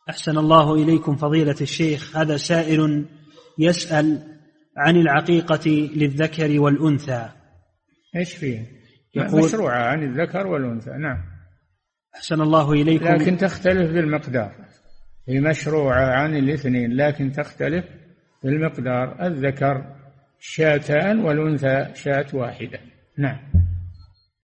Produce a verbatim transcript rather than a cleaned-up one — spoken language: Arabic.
أحسن الله إليكم فضيلة الشيخ. هذا سائل يسأل عن العقيقة للذكر والأنثى. إيش فيه؟ مشروعة عن الذكر والأنثى. نعم. أحسن الله إليكم. لكن تختلف بالمقدار. هي مشروعة عن الاثنين لكن تختلف بالمقدار. الذكر شاتان والأنثى شاة واحدة. نعم.